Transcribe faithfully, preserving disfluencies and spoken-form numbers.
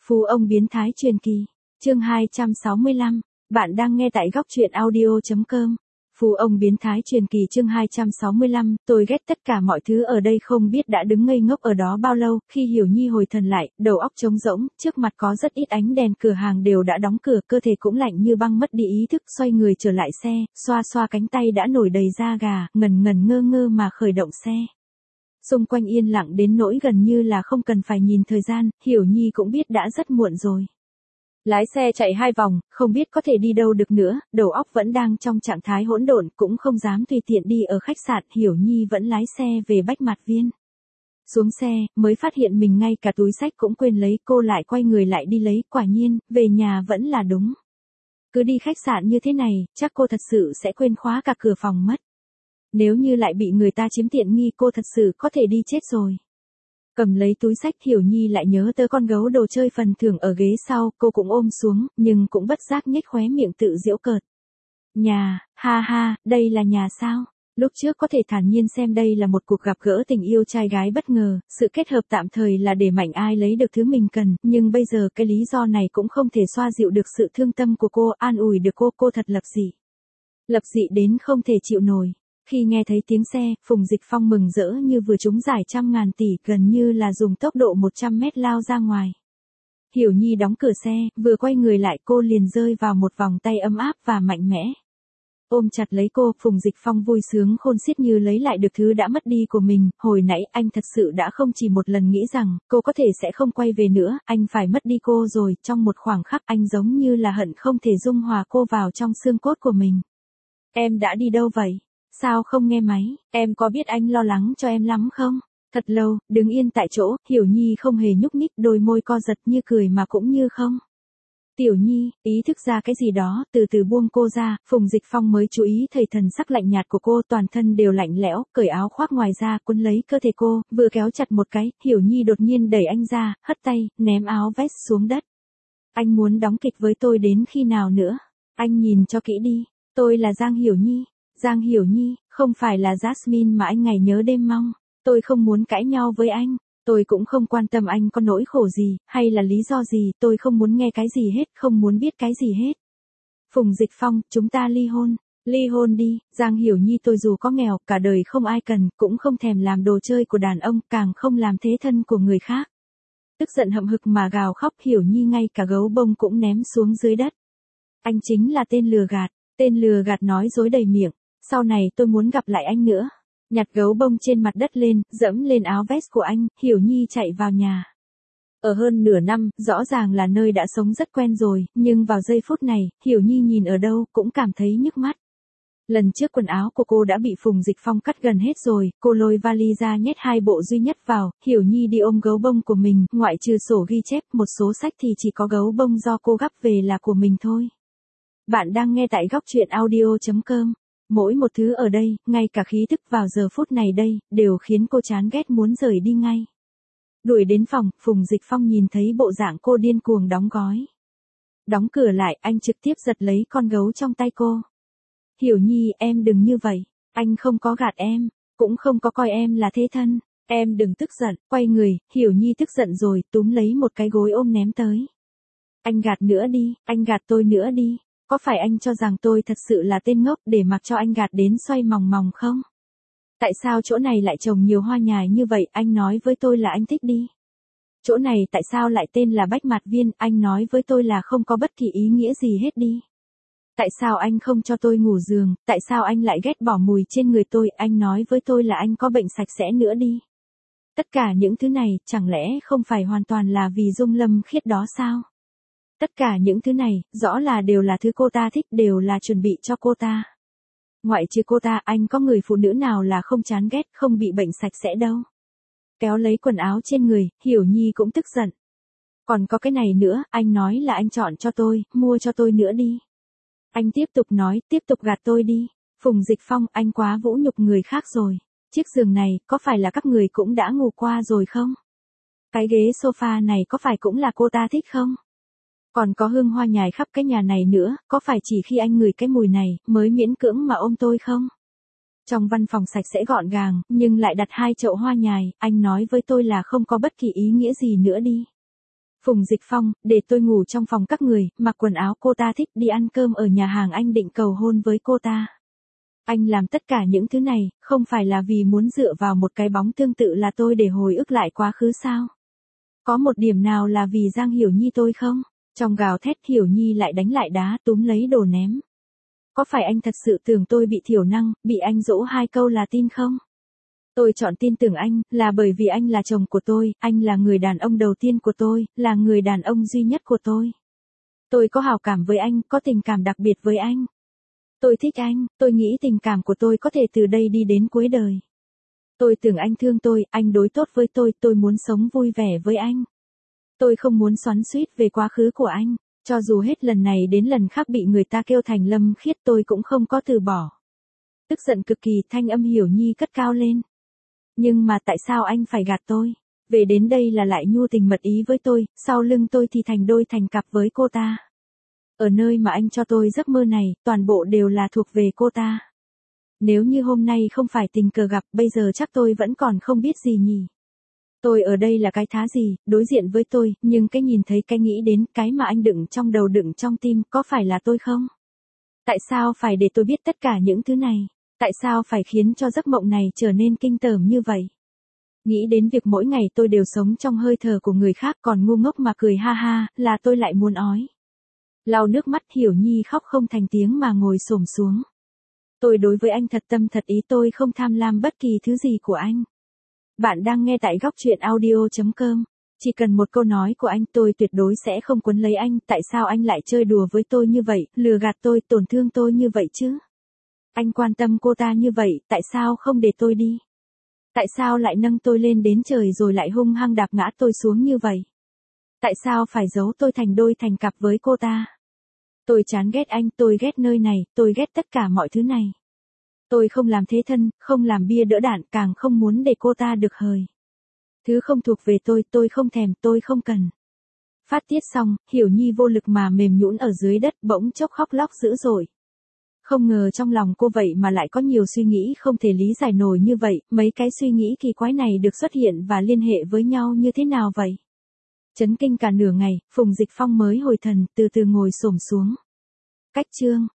Phú ông biến thái truyền kỳ, chương hai trăm sáu mươi lăm, bạn đang nghe tại góc truyện audio chấm com. Phú ông biến thái truyền kỳ chương hai trăm sáu mươi lăm, tôi ghét tất cả mọi thứ ở đây không biết đã đứng ngây ngốc ở đó bao lâu, khi Hiểu Nhi hồi thần lại, đầu óc trống rỗng, trước mặt có rất ít ánh đèn cửa hàng đều đã đóng cửa, cơ thể cũng lạnh như băng mất đi ý thức, xoay người trở lại xe, xoa xoa cánh tay đã nổi đầy da gà, ngần ngần ngơ ngơ mà khởi động xe. Xung quanh yên lặng đến nỗi gần như là không cần phải nhìn thời gian, Hiểu Nhi cũng biết đã rất muộn rồi. Lái xe chạy hai vòng, không biết có thể đi đâu được nữa, đầu óc vẫn đang trong trạng thái hỗn độn, cũng không dám tùy tiện đi ở khách sạn, Hiểu Nhi vẫn lái xe về Bách Mạt Viên. Xuống xe, mới phát hiện mình ngay cả túi xách cũng quên lấy, cô lại quay người lại đi lấy, quả nhiên, về nhà vẫn là đúng. Cứ đi khách sạn như thế này, chắc cô thật sự sẽ quên khóa cả cửa phòng mất. Nếu như lại bị người ta chiếm tiện nghi cô thật sự có thể đi chết rồi. Cầm lấy túi xách Hiểu Nhi lại nhớ tới con gấu đồ chơi phần thưởng ở ghế sau, cô cũng ôm xuống, nhưng cũng bất giác nhếch khóe miệng tự giễu cợt. Nhà, ha ha, đây là nhà sao? Lúc trước có thể thản nhiên xem đây là một cuộc gặp gỡ tình yêu trai gái bất ngờ, sự kết hợp tạm thời là để mạnh ai lấy được thứ mình cần, nhưng bây giờ cái lý do này cũng không thể xoa dịu được sự thương tâm của cô, an ủi được cô, cô thật lập dị. Lập dị đến không thể chịu nổi. Khi nghe thấy tiếng xe, Phùng Dịch Phong mừng rỡ như vừa trúng giải trăm ngàn tỷ, gần như là dùng tốc độ một trăm mét lao ra ngoài. Hiểu Nhi đóng cửa xe, vừa quay người lại cô liền rơi vào một vòng tay ấm áp và mạnh mẽ. Ôm chặt lấy cô, Phùng Dịch Phong vui sướng khôn xiết như lấy lại được thứ đã mất đi của mình, hồi nãy anh thật sự đã không chỉ một lần nghĩ rằng, cô có thể sẽ không quay về nữa, anh phải mất đi cô rồi, trong một khoảng khắc anh giống như là hận không thể dung hòa cô vào trong xương cốt của mình. Em đã đi đâu vậy? Sao không nghe máy, em có biết anh lo lắng cho em lắm không? Thật lâu, đứng yên tại chỗ, Hiểu Nhi không hề nhúc nhích, đôi môi co giật như cười mà cũng như không. Tiểu Nhi, ý thức ra cái gì đó, từ từ buông cô ra, Phùng Dịch Phong mới chú ý thấy thần sắc lạnh nhạt của cô, toàn thân đều lạnh lẽo, cởi áo khoác ngoài ra, quấn lấy cơ thể cô, vừa kéo chặt một cái, Hiểu Nhi đột nhiên đẩy anh ra, hất tay, ném áo vest xuống đất. Anh muốn đóng kịch với tôi đến khi nào nữa? Anh nhìn cho kỹ đi, tôi là Giang Hiểu Nhi. Giang Hiểu Nhi, không phải là Jasmine mà anh ngày nhớ đêm mong. Tôi không muốn cãi nhau với anh. Tôi cũng không quan tâm anh có nỗi khổ gì, hay là lý do gì, tôi không muốn nghe cái gì hết, không muốn biết cái gì hết. Phùng Dịch Phong, chúng ta ly hôn. Ly hôn đi, Giang Hiểu Nhi, tôi dù có nghèo, cả đời không ai cần, cũng không thèm làm đồ chơi của đàn ông, càng không làm thế thân của người khác. Tức giận hậm hực mà gào khóc, Hiểu Nhi ngay cả gấu bông cũng ném xuống dưới đất. Anh chính là tên lừa gạt, tên lừa gạt nói dối đầy miệng. Sau này tôi muốn gặp lại anh nữa. Nhặt gấu bông trên mặt đất lên, dẫm lên áo vest của anh, Hiểu Nhi chạy vào nhà. Ở hơn nửa năm, rõ ràng là nơi đã sống rất quen rồi, nhưng vào giây phút này, Hiểu Nhi nhìn ở đâu cũng cảm thấy nhức mắt. Lần trước quần áo của cô đã bị Phùng Dịch Phong cắt gần hết rồi, cô lôi vali ra nhét hai bộ duy nhất vào, Hiểu Nhi đi ôm gấu bông của mình, ngoại trừ sổ ghi chép, một số sách thì chỉ có gấu bông do cô gắp về là của mình thôi. Bạn đang nghe tại góc truyện audio chấm com. Mỗi một thứ ở đây, ngay cả khí thức vào giờ phút này đây, đều khiến cô chán ghét muốn rời đi ngay. Đuổi đến phòng, Phùng Dịch Phong nhìn thấy bộ dạng cô điên cuồng đóng gói. Đóng cửa lại, anh trực tiếp giật lấy con gấu trong tay cô. Hiểu Nhi, em đừng như vậy, anh không có gạt em, cũng không có coi em là thế thân, em đừng tức giận, quay người, Hiểu Nhi tức giận rồi, túm lấy một cái gối ôm ném tới. Anh gạt nữa đi, anh gạt tôi nữa đi. Có phải anh cho rằng tôi thật sự là tên ngốc để mặc cho anh gạt đến xoay mòng mòng không? Tại sao chỗ này lại trồng nhiều hoa nhài như vậy, anh nói với tôi là anh thích đi. Chỗ này tại sao lại tên là Bách Mạt Viên, anh nói với tôi là không có bất kỳ ý nghĩa gì hết đi. Tại sao anh không cho tôi ngủ giường, tại sao anh lại ghét bỏ mùi trên người tôi, anh nói với tôi là anh có bệnh sạch sẽ nữa đi. Tất cả những thứ này, chẳng lẽ không phải hoàn toàn là vì Dung Lâm Khiết đó sao? Tất cả những thứ này, rõ là đều là thứ cô ta thích, đều là chuẩn bị cho cô ta. Ngoại trừ cô ta, anh có người phụ nữ nào là không chán ghét, không bị bệnh sạch sẽ đâu. Kéo lấy quần áo trên người, Hiểu Nhi cũng tức giận. Còn có cái này nữa, anh nói là anh chọn cho tôi, mua cho tôi nữa đi. Anh tiếp tục nói, tiếp tục gạt tôi đi. Phùng Dịch Phong, anh quá vũ nhục người khác rồi. Chiếc giường này, có phải là các người cũng đã ngủ qua rồi không? Cái ghế sofa này có phải cũng là cô ta thích không? Còn có hương hoa nhài khắp cái nhà này nữa, có phải chỉ khi anh ngửi cái mùi này, mới miễn cưỡng mà ôm tôi không? Trong văn phòng sạch sẽ gọn gàng, nhưng lại đặt hai chậu hoa nhài, anh nói với tôi là không có bất kỳ ý nghĩa gì nữa đi. Phùng Dịch Phong, để tôi ngủ trong phòng các người, mặc quần áo cô ta thích, đi ăn cơm ở nhà hàng, anh định cầu hôn với cô ta. Anh làm tất cả những thứ này, không phải là vì muốn dựa vào một cái bóng tương tự là tôi để hồi ức lại quá khứ sao? Có một điểm nào là vì Giang Hiểu Nhi tôi không? Trong gào thét Hiểu Nhi lại đánh lại đá, túm lấy đồ ném. Có phải anh thật sự tưởng tôi bị thiểu năng, bị anh dỗ hai câu là tin không? Tôi chọn tin tưởng anh, là bởi vì anh là chồng của tôi, anh là người đàn ông đầu tiên của tôi, là người đàn ông duy nhất của tôi. Tôi có hảo cảm với anh, có tình cảm đặc biệt với anh. Tôi thích anh, tôi nghĩ tình cảm của tôi có thể từ đây đi đến cuối đời. Tôi tưởng anh thương tôi, anh đối tốt với tôi, tôi muốn sống vui vẻ với anh. Tôi không muốn xoắn xuýt về quá khứ của anh, cho dù hết lần này đến lần khác bị người ta kêu thành Lâm Khiết tôi cũng không có từ bỏ. Tức giận cực kỳ, thanh âm Hiểu Nhi cất cao lên. Nhưng mà tại sao anh phải gạt tôi? Về đến đây là lại nhu tình mật ý với tôi, sau lưng tôi thì thành đôi thành cặp với cô ta. Ở nơi mà anh cho tôi giấc mơ này, toàn bộ đều là thuộc về cô ta. Nếu như hôm nay không phải tình cờ gặp, bây giờ chắc tôi vẫn còn không biết gì nhỉ. Tôi ở đây là cái thá gì, đối diện với tôi, nhưng cái nhìn thấy, cái nghĩ đến, cái mà anh đựng trong đầu đựng trong tim, có phải là tôi không? Tại sao phải để tôi biết tất cả những thứ này? Tại sao phải khiến cho giấc mộng này trở nên kinh tởm như vậy? Nghĩ đến việc mỗi ngày tôi đều sống trong hơi thở của người khác còn ngu ngốc mà cười ha ha, là tôi lại muốn ói. Lau nước mắt Hiểu Nhi khóc không thành tiếng mà ngồi xổm xuống. Tôi đối với anh thật tâm thật ý, tôi không tham lam bất kỳ thứ gì của anh. Bạn đang nghe tại góc truyện audio chấm com. Chỉ cần một câu nói của anh tôi tuyệt đối sẽ không quấn lấy anh. Tại sao anh lại chơi đùa với tôi như vậy, lừa gạt tôi, tổn thương tôi như vậy chứ? Anh quan tâm cô ta như vậy, tại sao không để tôi đi? Tại sao lại nâng tôi lên đến trời rồi lại hung hăng đạp ngã tôi xuống như vậy? Tại sao phải giấu tôi thành đôi thành cặp với cô ta? Tôi chán ghét anh, tôi ghét nơi này, tôi ghét tất cả mọi thứ này. Tôi không làm thế thân, không làm bia đỡ đạn, càng không muốn để cô ta được hời. Thứ không thuộc về tôi, tôi không thèm, tôi không cần. Phát tiết xong, Hiểu Nhi vô lực mà mềm nhũn ở dưới đất, bỗng chốc khóc lóc dữ dội. Không ngờ trong lòng cô vậy mà lại có nhiều suy nghĩ không thể lý giải nổi như vậy, mấy cái suy nghĩ kỳ quái này được xuất hiện và liên hệ với nhau như thế nào vậy? Chấn kinh cả nửa ngày, Phùng Dịch Phong mới hồi thần, từ từ ngồi xổm xuống. Cách chương